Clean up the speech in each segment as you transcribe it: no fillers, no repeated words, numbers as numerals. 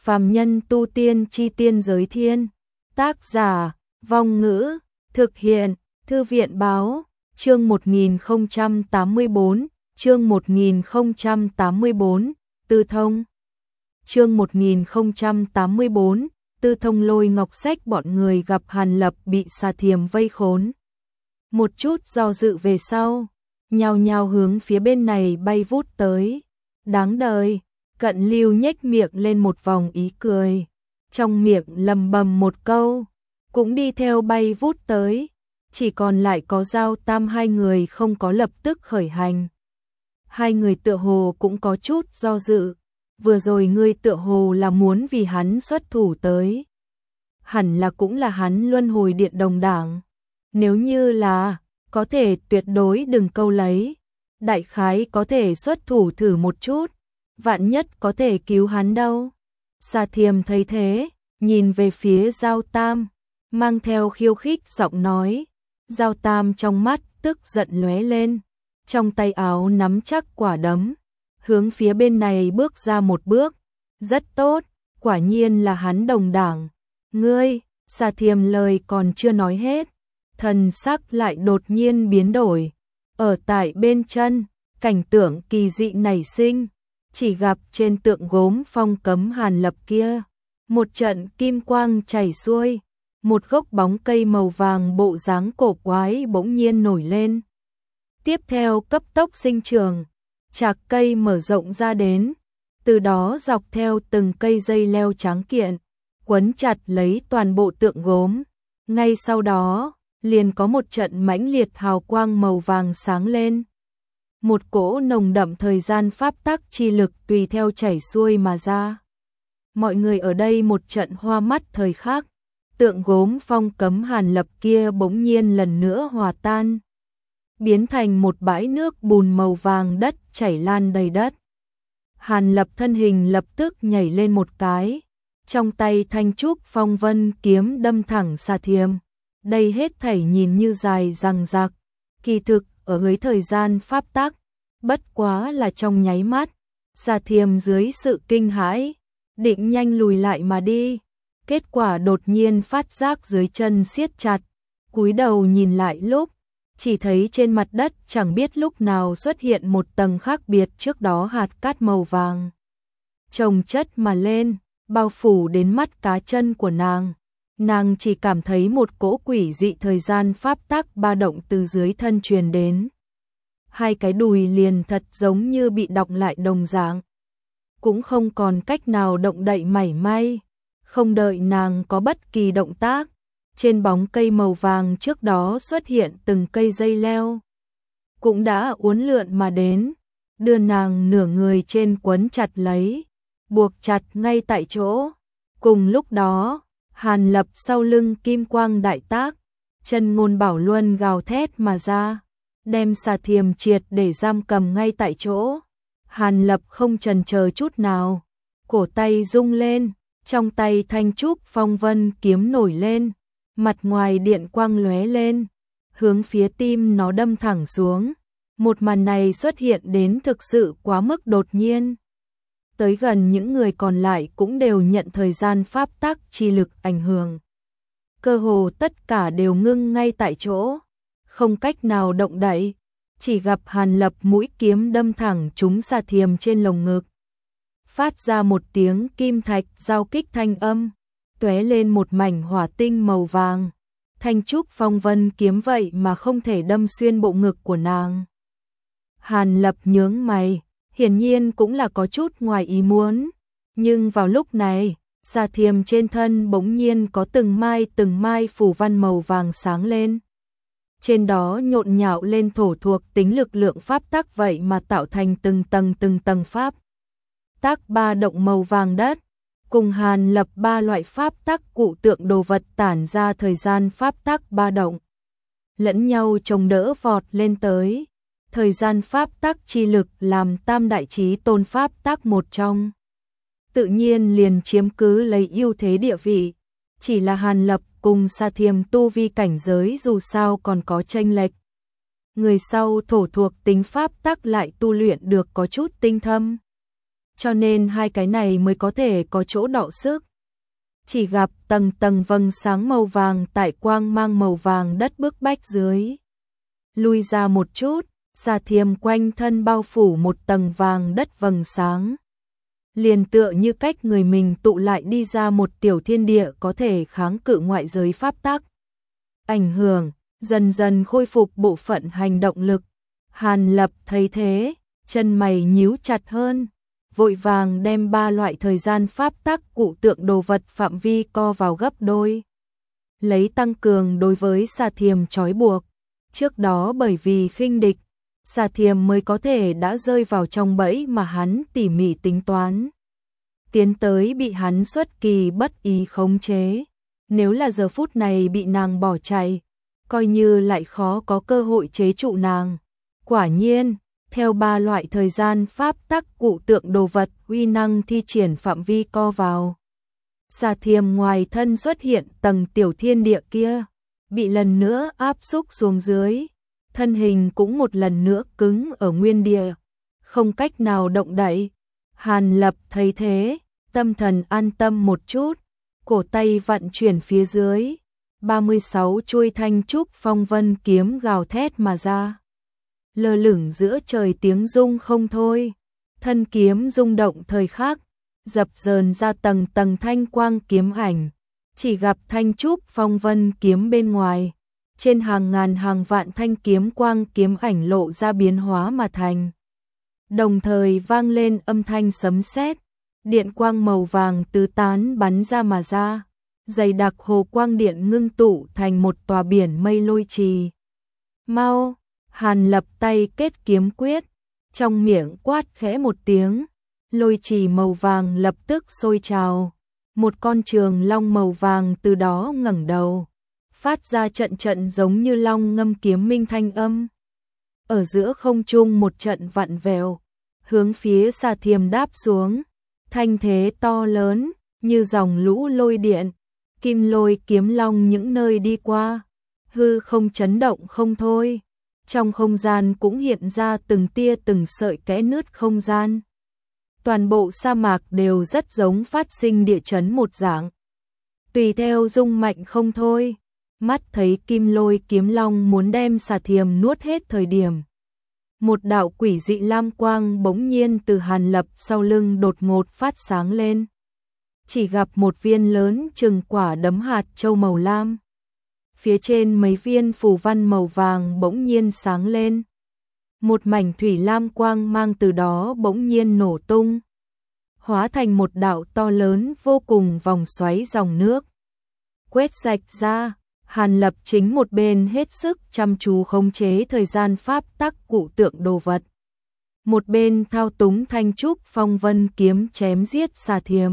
Phàm nhân tu tiên chi tiên giới thiên. Tác giả, Vong Ngữ, thực hiện, Thư viện báo, chương 1084, chương 1084, Tư Thông. Chương 1084, Tư Thông lôi ngọc sách bọn người gặp Hàn Lập bị xà thiềm vây khốn. Một chút do dự về sau, nhao nhao hướng phía bên này bay vút tới. Đáng đời, Cận Lưu nhếch miệng lên một vòng ý cười, trong miệng lầm bầm một câu, cũng đi theo bay vút tới. Chỉ còn lại có Giao Tam hai người không có lập tức khởi hành. Hai người tựa hồ cũng có chút do dự, vừa rồi ngươi tựa hồ là muốn vì hắn xuất thủ tới. Hẳn là cũng là hắn luân hồi điện đồng đảng. Nếu như là, có thể tuyệt đối đừng câu lấy. Đại khái có thể xuất thủ thử một chút, vạn nhất có thể cứu hắn đâu. Xà thiềm thấy thế, nhìn về phía Giao Tam, mang theo khiêu khích giọng nói. Giao Tam trong mắt tức giận lóe lên, trong tay áo nắm chắc quả đấm, hướng phía bên này bước ra một bước. Rất tốt, quả nhiên là hắn đồng đảng. Ngươi, xà thiềm lời còn chưa nói hết, thần sắc lại đột nhiên biến đổi. Ở tại bên chân, cảnh tượng kỳ dị nảy sinh, chỉ gặp trên tượng gốm phong cấm Hàn Lập kia, một trận kim quang chảy xuôi, một gốc bóng cây màu vàng bộ dáng cổ quái bỗng nhiên nổi lên. Tiếp theo cấp tốc sinh trưởng, chạc cây mở rộng ra đến, từ đó dọc theo từng cây dây leo trắng kiện, quấn chặt lấy toàn bộ tượng gốm. Ngay sau đó, liền có một trận mãnh liệt hào quang màu vàng sáng lên. Một cỗ nồng đậm thời gian pháp tắc chi lực tùy theo chảy xuôi mà ra. Mọi người ở đây một trận hoa mắt thời khắc, tượng gốm phong cấm Hàn Lập kia bỗng nhiên lần nữa hòa tan, biến thành một bãi nước bùn màu vàng đất chảy lan đầy đất. Hàn Lập thân hình lập tức nhảy lên một cái, trong tay thanh trúc phong vân kiếm đâm thẳng xà thiềm. Đây hết thảy nhìn như dài dằng dặc, kỳ thực ở dưới thời gian pháp tắc, bất quá là trong nháy mắt. Xà thiềm dưới sự kinh hãi, định nhanh lùi lại mà đi, kết quả đột nhiên phát giác dưới chân siết chặt, cúi đầu nhìn lại lúc, chỉ thấy trên mặt đất chẳng biết lúc nào xuất hiện một tầng khác biệt trước đó hạt cát màu vàng chồng chất mà lên, bao phủ đến mắt cá chân của nàng. Nàng chỉ cảm thấy một cỗ quỷ dị thời gian pháp tắc ba động từ dưới thân truyền đến. Hai cái đùi liền thật giống như bị đọng lại đồng dạng, cũng không còn cách nào động đậy mảy may. Không đợi nàng có bất kỳ động tác, trên bóng cây màu vàng trước đó xuất hiện từng cây dây leo, cũng đã uốn lượn mà đến, đưa nàng nửa người trên quấn chặt lấy, buộc chặt ngay tại chỗ. Cùng lúc đó, Hàn Lập sau lưng kim quang đại tác, chân ngôn bảo luân gào thét mà ra, đem xà thiềm triệt để giam cầm ngay tại chỗ. Hàn Lập không chần chờ chút nào, cổ tay rung lên, trong tay thanh trúc phong vân kiếm nổi lên, mặt ngoài điện quang lóe lên, hướng phía tim nó đâm thẳng xuống. Một màn này xuất hiện đến thực sự quá mức đột nhiên. Tới gần những người còn lại cũng đều nhận thời gian pháp tắc chi lực ảnh hưởng. Cơ hồ tất cả đều ngưng ngay tại chỗ, không cách nào động đậy, chỉ gặp Hàn Lập mũi kiếm đâm thẳng trúng xà thiềm trên lồng ngực. Phát ra một tiếng kim thạch giao kích thanh âm, tóe lên một mảnh hỏa tinh màu vàng. Thanh trúc phong vân kiếm vậy mà không thể đâm xuyên bộ ngực của nàng. Hàn Lập nhướng mày, hiển nhiên cũng là có chút ngoài ý muốn. Nhưng vào lúc này, xà thiềm trên thân bỗng nhiên có từng mai phủ văn màu vàng sáng lên. Trên đó nhộn nhạo lên thổ thuộc tính lực lượng pháp tắc vậy mà tạo thành từng tầng pháp tắc ba động màu vàng đất, cùng Hàn Lập ba loại pháp tắc cụ tượng đồ vật tản ra thời gian pháp tắc ba động, lẫn nhau chống đỡ vọt lên tới. Thời gian pháp tắc chi lực làm tam đại chí tôn pháp tắc một trong, tự nhiên liền chiếm cứ lấy ưu thế địa vị. Chỉ là Hàn Lập cùng xà thiềm tu vi cảnh giới dù sao còn có chênh lệch. Người sau thổ thuộc tính pháp tắc lại tu luyện được có chút tinh thâm, cho nên hai cái này mới có thể có chỗ đọ sức. Chỉ gặp tầng tầng vầng sáng màu vàng tại quang mang màu vàng đất bức bách dưới. Lui ra một chút, Xà Thiềm quanh thân bao phủ một tầng vàng đất vầng sáng. Liền tựa như cách người mình tụ lại đi ra một tiểu thiên địa có thể kháng cự ngoại giới pháp tắc. Ảnh hưởng, dần dần khôi phục bộ phận hành động lực. Hàn Lập thấy thế, chân mày nhíu chặt hơn, vội vàng đem ba loại thời gian pháp tắc cụ tượng đồ vật phạm vi co vào gấp đôi. Lấy tăng cường đối với Xà Thiềm trói buộc. Trước đó bởi vì khinh địch, Xà Thiềm mới có thể đã rơi vào trong bẫy mà hắn tỉ mỉ tính toán. Tiến tới bị hắn xuất kỳ bất ý khống chế. Nếu là giờ phút này bị nàng bỏ chạy, coi như lại khó có cơ hội chế trụ nàng. Quả nhiên, theo ba loại thời gian pháp tắc cụ tượng đồ vật uy năng thi triển phạm vi co vào. Xà Thiềm ngoài thân xuất hiện tầng tiểu thiên địa kia, bị lần nữa áp xúc xuống dưới, thân hình cũng một lần nữa cứng ở nguyên địa, không cách nào động đậy. Hàn Lập thấy thế, tâm thần an tâm một chút, cổ tay vận chuyển phía dưới, 36 chuôi thanh trúc phong vân kiếm gào thét mà ra. Lơ lửng giữa trời tiếng rung không thôi, thân kiếm rung động thời khắc, dập dờn ra tầng tầng thanh quang kiếm ảnh. Chỉ gặp thanh trúc phong vân kiếm bên ngoài, trên hàng ngàn hàng vạn thanh kiếm quang kiếm ảnh lộ ra biến hóa mà thành. Đồng thời vang lên âm thanh sấm sét, điện quang màu vàng tứ tán bắn ra mà ra, dày đặc hồ quang điện ngưng tụ thành một tòa biển mây lôi trì. Mau! Hàn Lập tay kết kiếm quyết, trong miệng quát khẽ một tiếng, lôi trì màu vàng lập tức sôi trào. Một con trường long màu vàng từ đó ngẩng đầu, phát ra trận trận giống như long ngâm kiếm minh thanh âm. Ở giữa không trung một trận vặn vẹo, hướng phía Xà Thiềm đáp xuống, thanh thế to lớn, như dòng lũ lôi điện, kim lôi kiếm long những nơi đi qua, hư không chấn động không thôi. Trong không gian cũng hiện ra từng tia từng sợi kẽ nứt không gian. Toàn bộ sa mạc đều rất giống phát sinh địa chấn một dạng. Tùy theo rung mạnh không thôi, mắt thấy kim lôi kiếm long muốn đem Xà Thiềm nuốt hết thời điểm. Một đạo quỷ dị lam quang bỗng nhiên từ Hàn Lập sau lưng đột ngột phát sáng lên. Chỉ gặp một viên lớn chừng quả đấm hạt châu màu lam. Phía trên mấy viên phù văn màu vàng bỗng nhiên sáng lên. Một mảnh thủy lam quang mang từ đó bỗng nhiên nổ tung, hóa thành một đạo to lớn vô cùng vòng xoáy dòng nước. Quét sạch ra, Hàn Lập chính một bên hết sức chăm chú khống chế thời gian pháp tắc cụ tượng đồ vật. Một bên thao túng thanh trúc phong vân kiếm chém giết Xà Thiềm.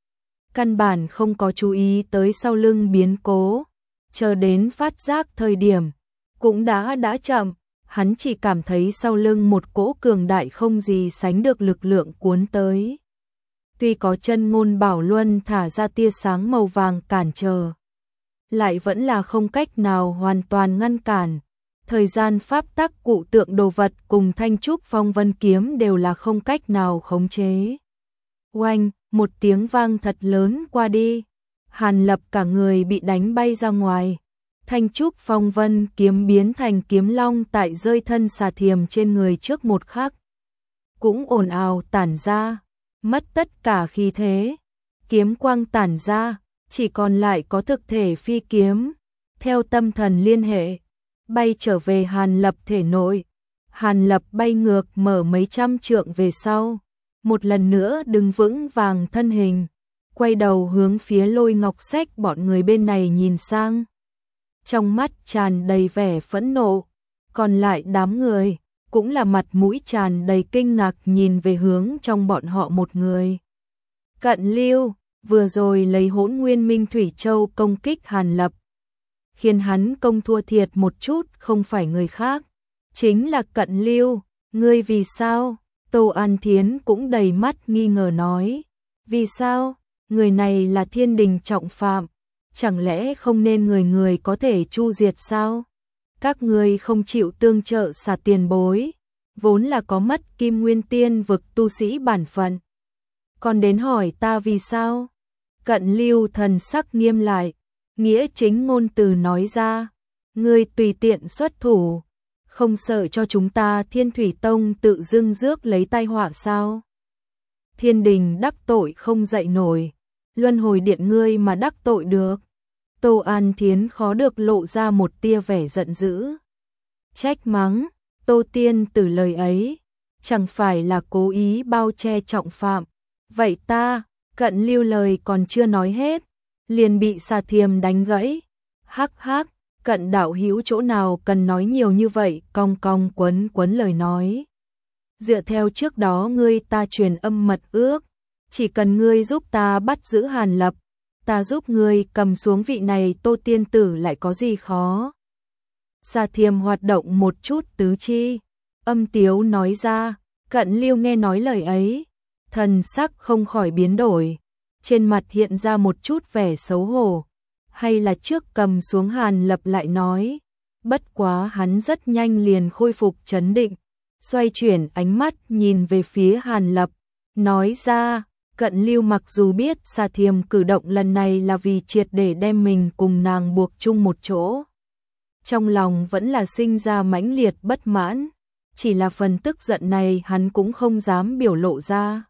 Căn bản không có chú ý tới sau lưng biến cố, chờ đến phát giác thời điểm, cũng đã chậm. Hắn chỉ cảm thấy sau lưng một cỗ cường đại không gì sánh được lực lượng cuốn tới. Tuy có chân ngôn bảo luân thả ra tia sáng màu vàng cản trở, lại vẫn là không cách nào hoàn toàn ngăn cản. Thời gian pháp tắc cụ tượng đồ vật cùng thanh trúc phong vân kiếm đều là không cách nào khống chế. Oanh, một tiếng vang thật lớn qua đi, Hàn Lập cả người bị đánh bay ra ngoài. Thanh trúc phong vân kiếm biến thành kiếm long tại rơi thân Xà Thiềm trên người trước một khắc. Cũng ồn ào tản ra, mất tất cả khí thế. Kiếm quang tản ra, chỉ còn lại có thực thể phi kiếm. Theo tâm thần liên hệ, bay trở về Hàn Lập thể nội. Hàn Lập bay ngược mở mấy trăm trượng về sau. Một lần nữa đứng vững vàng thân hình, quay đầu hướng phía Lôi Ngọc Sách bọn người bên này nhìn sang. Trong mắt tràn đầy vẻ phẫn nộ, còn lại đám người cũng là mặt mũi tràn đầy kinh ngạc nhìn về hướng trong bọn họ một người. Cận Lưu, vừa rồi lấy Hỗn Nguyên Minh Thủy Châu công kích Hàn Lập, khiến hắn công thua thiệt một chút không phải người khác, chính là Cận Lưu. Ngươi vì sao? Tô An Thiến cũng đầy mắt nghi ngờ nói. Vì sao? Người này là thiên đình trọng phạm, chẳng lẽ không nên người người có thể chu diệt sao? Các ngươi không chịu tương trợ Xà tiền bối, vốn là có mất Kim Nguyên Tiên vực tu sĩ bản phận, còn đến hỏi ta vì sao? Cận Lưu thần sắc nghiêm lại, nghĩa chính ngôn từ nói ra, ngươi tùy tiện xuất thủ, không sợ cho chúng ta Thiên Thủy Tông tự dưng rước lấy tai họa sao? Thiên đình đắc tội không dậy nổi, luân hồi điện ngươi mà đắc tội được. Tô An Thiến khó được lộ ra một tia vẻ giận dữ. Trách mắng, Tô Tiên Tử lời ấy, chẳng phải là cố ý bao che trọng phạm. Vậy ta, Cận Lưu lời còn chưa nói hết, liền bị Xà Thiềm đánh gãy. Hắc hắc, Cận đạo hữu chỗ nào cần nói nhiều như vậy, cong cong quấn quấn lời nói. Dựa theo trước đó ngươi ta truyền âm mật ước, chỉ cần ngươi giúp ta bắt giữ Hàn Lập, ta giúp ngươi cầm xuống vị này Tô Tiên Tử lại có gì khó. Xà Thiềm hoạt động một chút tứ chi, âm tiếu nói ra. Cận Lưu nghe nói lời ấy, thần sắc không khỏi biến đổi, trên mặt hiện ra một chút vẻ xấu hổ, hay là trước cầm xuống Hàn Lập lại nói. Bất quá hắn rất nhanh liền khôi phục trấn định, xoay chuyển ánh mắt nhìn về phía Hàn Lập, nói ra. Cận Lưu mặc dù biết Xà Thiềm cử động lần này là vì triệt để đem mình cùng nàng buộc chung một chỗ, trong lòng vẫn là sinh ra mãnh liệt bất mãn, chỉ là phần tức giận này hắn cũng không dám biểu lộ ra.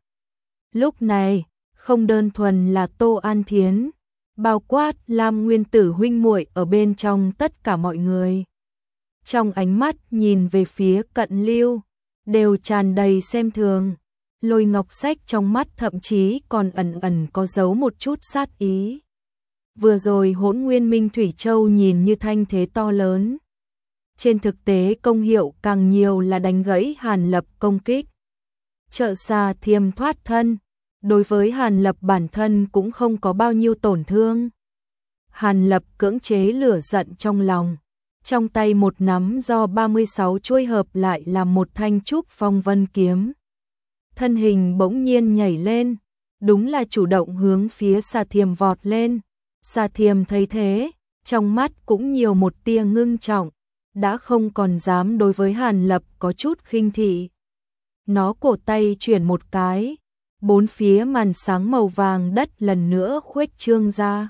Lúc này, không đơn thuần là Tô An Thiến, bao quát Lam Nguyên Tử huynh muội ở bên trong tất cả mọi người, trong ánh mắt nhìn về phía Cận Lưu, đều tràn đầy xem thường. Lôi Ngọc Sách trong mắt thậm chí còn ẩn ẩn có giấu một chút sát ý. Vừa rồi Hỗn Nguyên Minh Thủy Châu nhìn như thanh thế to lớn, trên thực tế công hiệu càng nhiều là đánh gãy Hàn Lập công kích, trợ Xà Thiềm thoát thân, đối với Hàn Lập bản thân cũng không có bao nhiêu tổn thương. Hàn Lập cưỡng chế lửa giận trong lòng, trong tay một nắm do 36 chuôi hợp lại làm một thanh trúc phong vân kiếm. Thân hình bỗng nhiên nhảy lên, đúng là chủ động hướng phía Xà Thiềm vọt lên. Xà Thiềm thấy thế, trong mắt cũng nhiều một tia ngưng trọng, đã không còn dám đối với Hàn Lập có chút khinh thị. Nó cổ tay chuyển một cái, bốn phía màn sáng màu vàng đất lần nữa khuếch trương ra,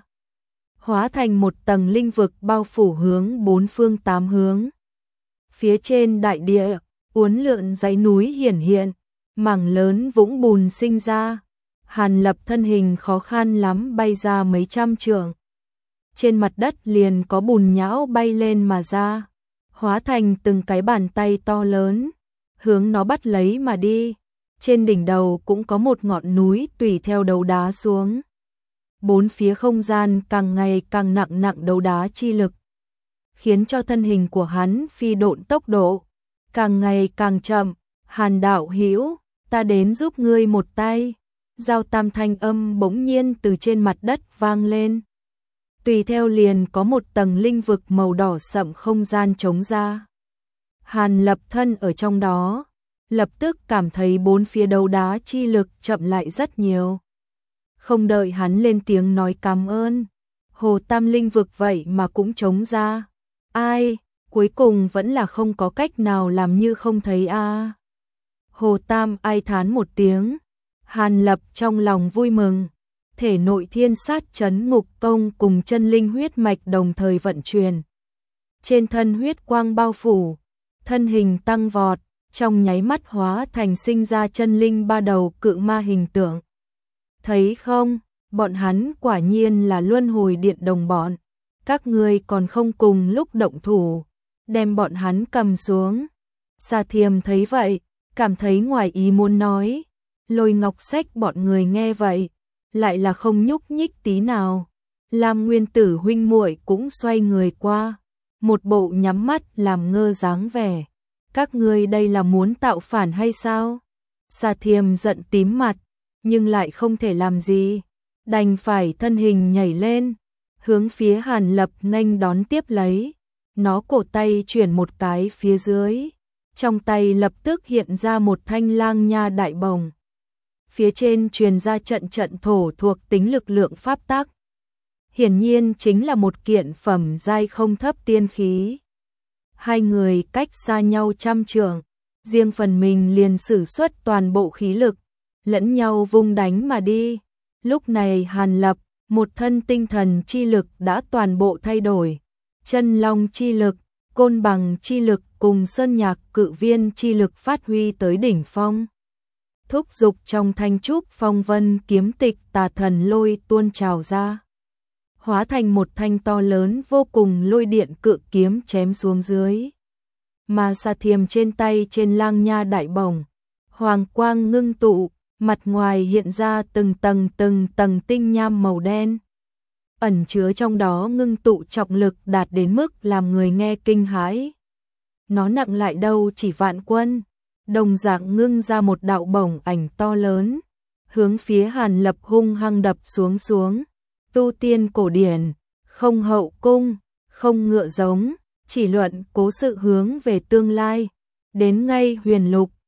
hóa thành một tầng linh vực bao phủ hướng bốn phương tám hướng. Phía trên đại địa, uốn lượn dãy núi hiển hiện, mảng lớn vũng bùn sinh ra. Hàn Lập thân hình khó khăn lắm bay ra mấy trăm trượng. Trên mặt đất liền có bùn nhão bay lên mà ra, hóa thành từng cái bàn tay to lớn, hướng nó bắt lấy mà đi. Trên đỉnh đầu cũng có một ngọn núi tùy theo đấu đá xuống. Bốn phía không gian càng ngày càng nặng đấu đá chi lực, khiến cho thân hình của hắn phi độn tốc độ càng ngày càng chậm. Hàn đạo hữu, ta đến giúp ngươi một tay. Giao tam thanh âm bỗng nhiên từ trên mặt đất vang lên. Tùy theo liền có một tầng linh vực màu đỏ sậm không gian trống ra. Hàn Lập thân ở trong đó, lập tức cảm thấy bốn phía đấu đá chi lực chậm lại rất nhiều. Không đợi hắn lên tiếng nói cảm ơn, Hồ Tam linh vực vậy mà cũng trống ra. Ai, cuối cùng vẫn là không có cách nào làm như không thấy a. Hồ Tam ai thán một tiếng. Hàn Lập trong lòng vui mừng, thể nội thiên sát chấn ngục công cùng chân linh huyết mạch đồng thời vận chuyển. Trên thân huyết quang bao phủ, thân hình tăng vọt, trong nháy mắt hóa thành sinh ra chân linh ba đầu cự ma hình tượng. Thấy không, bọn hắn quả nhiên là luân hồi điện đồng bọn, các ngươi còn không cùng lúc động thủ, đem bọn hắn cầm xuống. Xà Thiềm thấy vậy, cảm thấy ngoài ý muốn nói. Lôi Ngọc Sách bọn người nghe vậy, lại là không nhúc nhích tí nào. Lam Nguyên Tử huynh muội cũng xoay người qua, một bộ nhắm mắt làm ngơ dáng vẻ. Các ngươi đây là muốn tạo phản hay sao? Xà Thiềm giận tím mặt, nhưng lại không thể làm gì, đành phải thân hình nhảy lên, hướng phía Hàn Lập nghênh đón tiếp lấy. Nó cổ tay chuyển một cái phía dưới, trong tay lập tức hiện ra một thanh lang nha đại bồng. Phía trên truyền ra trận thổ thuộc tính lực lượng pháp tắc. Hiển nhiên chính là một kiện phẩm giai không thấp tiên khí. Hai người cách xa nhau trăm trượng, riêng phần mình liền sử xuất toàn bộ khí lực, lẫn nhau vung đánh mà đi. Lúc này Hàn Lập, một thân tinh thần chi lực đã toàn bộ thay đổi, chân long chi lực, côn bằng chi lực cùng sơn nhạc cự viên chi lực phát huy tới đỉnh phong. Thúc dục trong thanh trúc phong vân kiếm tịch tà thần lôi tuôn trào ra, hóa thành một thanh to lớn vô cùng lôi điện cự kiếm chém xuống dưới. Mà xà thiềm trên tay trên lang nha đại bổng, hoàng quang ngưng tụ, mặt ngoài hiện ra từng tầng tinh nham màu đen. Ẩn chứa trong đó ngưng tụ trọng lực đạt đến mức làm người nghe kinh hãi. Nó nặng lại đâu chỉ vạn quân, đồng dạng ngưng ra một đạo bổng ảnh to lớn, hướng phía Hàn Lập hung hăng đập xuống. Tu tiên cổ điển, không hậu cung, không ngựa giống, chỉ luận cố sự hướng về tương lai, đến ngay huyền lục,